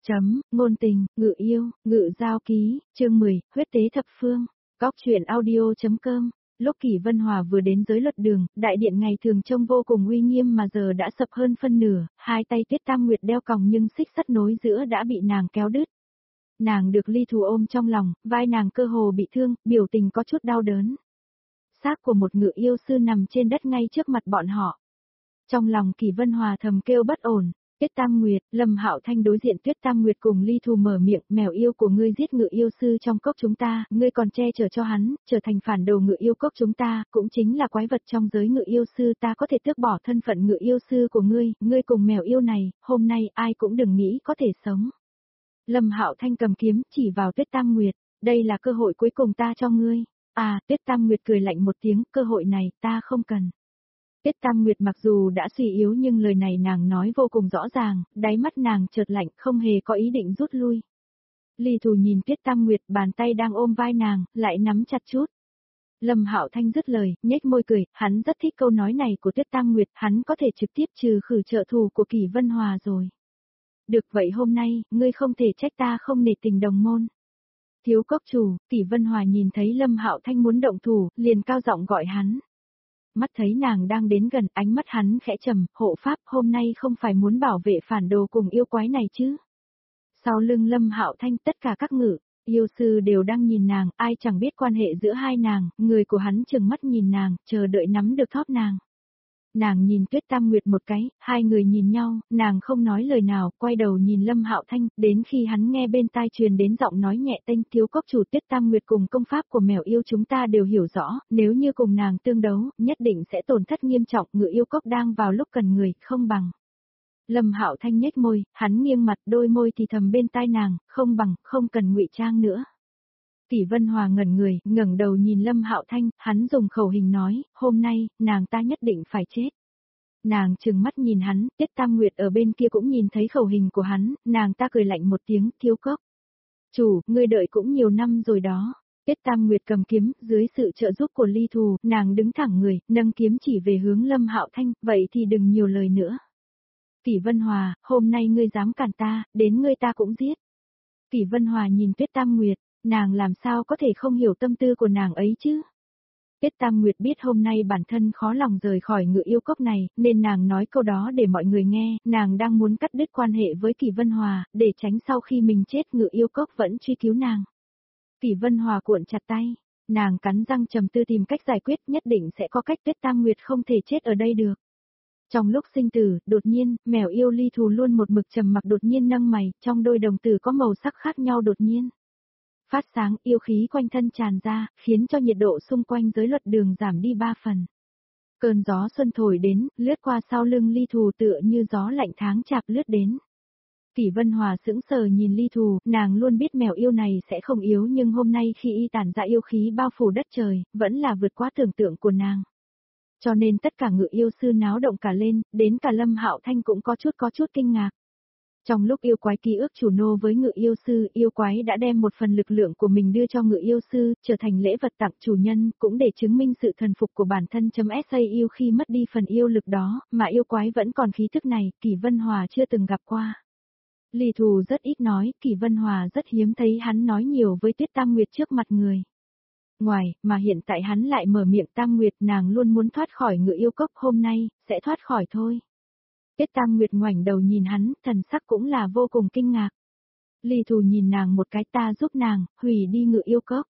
Ngôn tình, ngự yêu, ngự giao ký, chương 10, huyết tế thập phương. Góc truyện audio.com. Lúc Kỷ Vân Hòa vừa đến giới luật đường, đại điện ngày thường trông vô cùng uy nghiêm mà giờ đã sập hơn phân nửa, hai tay Tuyết Tam Nguyệt đeo còng nhưng xích sắt nối giữa đã bị nàng kéo đứt. Nàng được Ly Thù ôm trong lòng, vai nàng cơ hồ bị thương, biểu tình có chút đau đớn. Xác của một ngự yêu sư nằm trên đất ngay trước mặt bọn họ. Trong lòng Kỷ Vân Hòa thầm kêu bất ổn. Tuyết Tam Nguyệt, Lâm Hạo Thanh đối diện Tuyết Tam Nguyệt cùng Ly Thù mở miệng, mèo yêu của ngươi giết ngự yêu sư trong cốc chúng ta, ngươi còn che chở cho hắn, trở thành phản đồ ngự yêu cốc chúng ta, cũng chính là quái vật trong giới ngự yêu sư, ta có thể tước bỏ thân phận ngự yêu sư của ngươi cùng mèo yêu này, hôm nay ai cũng đừng nghĩ có thể sống. Lâm Hạo Thanh cầm kiếm chỉ vào Tuyết Tam Nguyệt, đây là cơ hội cuối cùng ta cho ngươi. À, Tuyết Tam Nguyệt cười lạnh một tiếng, cơ hội này ta không cần. Tuyết Tam Nguyệt mặc dù đã suy yếu nhưng lời này nàng nói vô cùng rõ ràng, đáy mắt nàng chợt lạnh không hề có ý định rút lui. Ly Thù nhìn Tuyết Tam Nguyệt, bàn tay đang ôm vai nàng, lại nắm chặt chút. Lâm Hạo Thanh dứt lời, nhếch môi cười, hắn rất thích câu nói này của Tuyết Tam Nguyệt, hắn có thể trực tiếp trừ khử trợ thù của Kỷ Vân Hòa rồi. Được vậy hôm nay, ngươi không thể trách ta không nể tình đồng môn. Thiếu cốc chủ, Kỷ Vân Hòa nhìn thấy Lâm Hạo Thanh muốn động thủ, liền cao giọng gọi hắn. Mắt thấy nàng đang đến gần, ánh mắt hắn khẽ trầm, hộ pháp hôm nay không phải muốn bảo vệ phản đồ cùng yêu quái này chứ. Sau lưng Lâm Hạo Thanh tất cả các ngự, yêu sư đều đang nhìn nàng, ai chẳng biết quan hệ giữa hai nàng, người của hắn chừng mắt nhìn nàng, chờ đợi nắm được thóp nàng. Nàng nhìn Tuyết Tam Nguyệt một cái, hai người nhìn nhau, nàng không nói lời nào, quay đầu nhìn Lâm Hạo Thanh, đến khi hắn nghe bên tai truyền đến giọng nói nhẹ tênh, thiếu cốc chủ Tuyết Tam Nguyệt cùng công pháp của mèo yêu chúng ta đều hiểu rõ, nếu như cùng nàng tương đấu, nhất định sẽ tổn thất nghiêm trọng, ngự yêu cốc đang vào lúc cần người, không bằng. Lâm Hạo Thanh nhếch môi, hắn nghiêng mặt, đôi môi thì thầm bên tai nàng, không bằng, không cần ngụy trang nữa. Kỷ Vân Hòa ngẩn người, ngẩng đầu nhìn Lâm Hạo Thanh, hắn dùng khẩu hình nói, hôm nay, nàng ta nhất định phải chết. Nàng trừng mắt nhìn hắn, Tuyết Tam Nguyệt ở bên kia cũng nhìn thấy khẩu hình của hắn, nàng ta cười lạnh một tiếng, thiếu cốc. Chủ, ngươi đợi cũng nhiều năm rồi đó. Tuyết Tam Nguyệt cầm kiếm, dưới sự trợ giúp của Ly Thù, nàng đứng thẳng người, nâng kiếm chỉ về hướng Lâm Hạo Thanh, vậy thì đừng nhiều lời nữa. Kỷ Vân Hòa, hôm nay ngươi dám cản ta, đến ngươi ta cũng giết. Kỷ Vân Hòa nhìn Tuyết Tam Nguyệt, nàng làm sao có thể không hiểu tâm tư của nàng ấy chứ? Tuyết Tam Nguyệt biết hôm nay bản thân khó lòng rời khỏi ngự yêu cốc này, nên nàng nói câu đó để mọi người nghe, nàng đang muốn cắt đứt quan hệ với Kỷ Vân Hòa, để tránh sau khi mình chết ngự yêu cốc vẫn truy cứu nàng. Kỷ Vân Hòa cuộn chặt tay, nàng cắn răng trầm tư tìm cách giải quyết, nhất định sẽ có cách, Tuyết Tam Nguyệt không thể chết ở đây được. Trong lúc sinh tử, đột nhiên, mèo yêu Ly Thù luôn một mực trầm mặc đột nhiên nâng mày, trong đôi đồng tử có màu sắc khác nhau đột nhiên. Phát sáng, yêu khí quanh thân tràn ra, khiến cho nhiệt độ xung quanh giới luật đường giảm đi 3 phần. Cơn gió xuân thổi đến, lướt qua sau lưng Ly Thù tựa như gió lạnh tháng chạp lướt đến. Kỷ Vân Hòa sững sờ nhìn Ly Thù, nàng luôn biết mèo yêu này sẽ không yếu nhưng hôm nay khi y tản ra yêu khí bao phủ đất trời, vẫn là vượt quá tưởng tượng của nàng. Cho nên tất cả ngự yêu sư náo động cả lên, đến cả Lâm Hạo Thanh cũng có chút kinh ngạc. Trong lúc yêu quái ký ức chủ nô với ngự yêu sư, yêu quái đã đem một phần lực lượng của mình đưa cho ngự yêu sư, trở thành lễ vật tặng chủ nhân, cũng để chứng minh sự thần phục của bản thân. SA yêu khi mất đi phần yêu lực đó, mà yêu quái vẫn còn khí thức này, Kỷ Vân Hòa chưa từng gặp qua. Ly Thù rất ít nói, Kỷ Vân Hòa rất hiếm thấy hắn nói nhiều với Tuyết Tam Nguyệt trước mặt người. Ngoài, mà hiện tại hắn lại mở miệng, Tam Nguyệt, nàng luôn muốn thoát khỏi ngự yêu cốc, hôm nay, sẽ thoát khỏi thôi. Tuyết Tam Nguyệt ngoảnh đầu nhìn hắn, thần sắc cũng là vô cùng kinh ngạc. Ly Thù nhìn nàng một cái, ta giúp nàng, hủy đi ngự yêu cốc.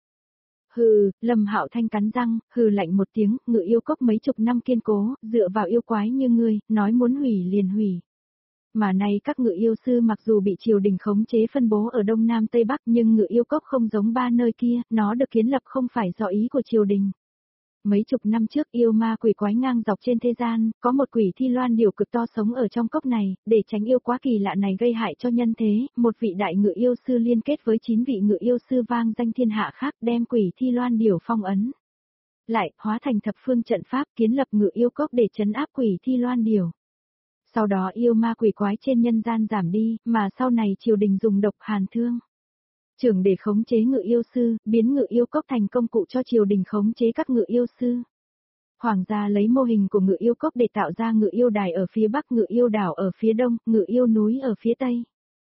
Hừ, Lâm Hạo Thanh cắn răng, hừ lạnh một tiếng, ngự yêu cốc mấy chục năm kiên cố, dựa vào yêu quái như ngươi, nói muốn hủy liền hủy. Mà nay các ngự yêu sư mặc dù bị triều đình khống chế phân bố ở Đông Nam Tây Bắc nhưng ngự yêu cốc không giống ba nơi kia, nó được kiến lập không phải do ý của triều đình. Mấy chục năm trước yêu ma quỷ quái ngang dọc trên thế gian, có một quỷ thi loan điểu cực to sống ở trong cốc này, để tránh yêu quá kỳ lạ này gây hại cho nhân thế, một vị đại ngự yêu sư liên kết với 9 vị ngự yêu sư vang danh thiên hạ khác đem quỷ thi loan điểu phong ấn. Lại, hóa thành thập phương trận pháp kiến lập ngự yêu cốc để trấn áp quỷ thi loan điểu. Sau đó yêu ma quỷ quái trên nhân gian giảm đi, mà sau này triều đình dùng độc hàn thương trưởng để khống chế ngự yêu sư, biến ngự yêu cốc thành công cụ cho triều đình khống chế các ngự yêu sư. Hoàng gia lấy mô hình của ngự yêu cốc để tạo ra ngự yêu đài ở phía bắc, ngự yêu đảo ở phía đông, ngự yêu núi ở phía tây.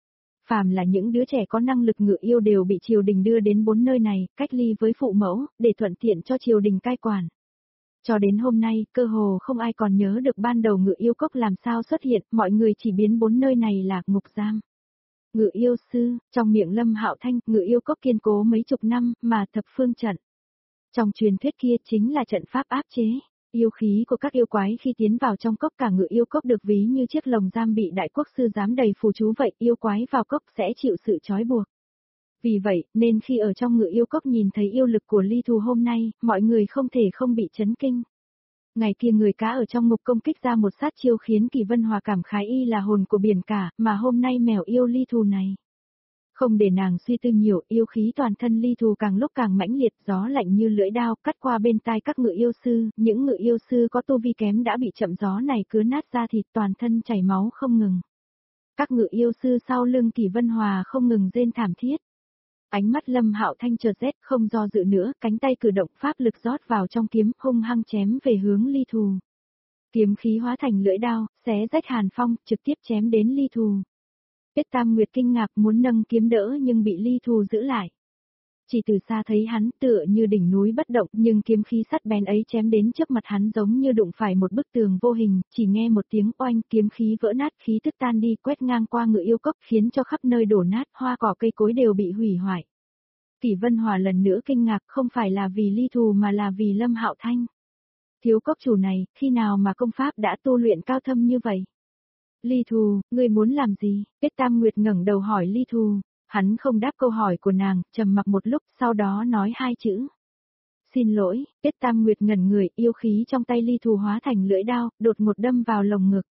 phàm là những đứa trẻ có năng lực ngự yêu đều bị triều đình đưa đến 4 nơi này, cách ly với phụ mẫu, để thuận tiện cho triều đình cai quản. Cho đến hôm nay, cơ hồ không ai còn nhớ được ban đầu ngự yêu cốc làm sao xuất hiện, mọi người chỉ biến 4 nơi này là ngục giam. Ngự yêu sư, trong miệng Lâm Hạo Thanh, ngự yêu cốc kiên cố mấy chục năm, mà thập phương trận. Trong truyền thuyết kia chính là trận pháp áp chế. Yêu khí của các yêu quái khi tiến vào trong cốc, cả ngự yêu cốc được ví như chiếc lồng giam bị đại quốc sư giám đầy phù chú vậy, yêu quái vào cốc sẽ chịu sự trói buộc. Vì vậy, nên khi ở trong ngự yêu cốc nhìn thấy yêu lực của Ly Thù hôm nay, mọi người không thể không bị chấn kinh. Ngày kia người cá ở trong ngục công kích ra một sát chiêu khiến Kỳ Vân Hòa cảm khái y là hồn của biển cả, mà hôm nay mèo yêu Ly Thù này. Không để nàng suy tư nhiều, yêu khí toàn thân Ly Thù càng lúc càng mãnh liệt, gió lạnh như lưỡi đao cắt qua bên tai các ngự yêu sư, những ngự yêu sư có tu vi kém đã bị chậm gió này cứa nát ra thịt, toàn thân chảy máu không ngừng. Các ngự yêu sư sau lưng Kỳ Vân Hòa không ngừng rên thảm thiết. Ánh mắt Lâm Hạo Thanh chợt rét, không do dự nữa, cánh tay cử động, pháp lực rót vào trong kiếm, hung hăng chém về hướng Ly Thù. Kiếm khí hóa thành lưỡi đao, xé rách hàn phong, trực tiếp chém đến Ly Thù. Tiết Tam Nguyệt kinh ngạc muốn nâng kiếm đỡ nhưng bị Ly Thù giữ lại. Chỉ từ xa thấy hắn tựa như đỉnh núi bất động, nhưng kiếm khí sắt bén ấy chém đến trước mặt hắn giống như đụng phải một bức tường vô hình, chỉ nghe một tiếng oanh, kiếm khí vỡ nát, khí tức tan đi, quét ngang qua ngự yêu cốc, khiến cho khắp nơi đổ nát, hoa cỏ cây cối đều bị hủy hoại. Kỳ Vân Hòa lần nữa kinh ngạc, không phải là vì Ly Thù mà là vì Lâm Hạo Thanh. Thiếu cốc chủ này, khi nào mà công pháp đã tu luyện cao thâm như vậy? Ly Thù, ngươi muốn làm gì? Tiết Tam Nguyệt ngẩng đầu hỏi Ly Thù. Hắn không đáp câu hỏi của nàng, trầm mặc một lúc, sau đó nói 2 chữ. Xin lỗi. Tiết Tam Nguyệt ngẩn người, yêu khí trong tay Ly Thù hóa thành lưỡi đao, đột ngột đâm vào lồng ngực.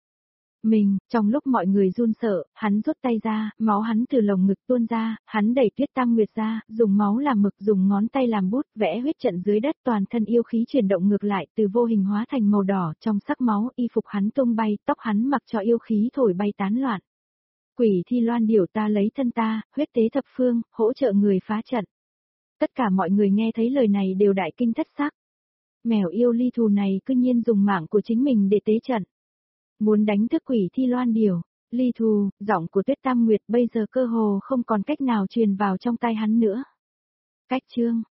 Trong lúc mọi người run sợ, hắn rút tay ra, máu hắn từ lồng ngực tuôn ra, hắn đẩy Tiết Tam Nguyệt ra, dùng máu làm mực, dùng ngón tay làm bút, vẽ huyết trận dưới đất, toàn thân yêu khí chuyển động ngược lại, từ vô hình hóa thành màu đỏ, trong sắc máu, y phục hắn tung bay, tóc hắn mặc cho yêu khí thổi bay tán loạn. Quỷ Thi Loan điểu ta lấy thân ta, huyết tế thập phương, hỗ trợ người phá trận. Tất cả mọi người nghe thấy lời này đều đại kinh thất sắc. Mèo yêu Ly Thù này cư nhiên dùng mạng của chính mình để tế trận. Muốn đánh thức Quỷ Thi Loan điểu. Ly Thù, giọng của Tuyết Tam Nguyệt bây giờ cơ hồ không còn cách nào truyền vào trong tai hắn nữa. Cách chương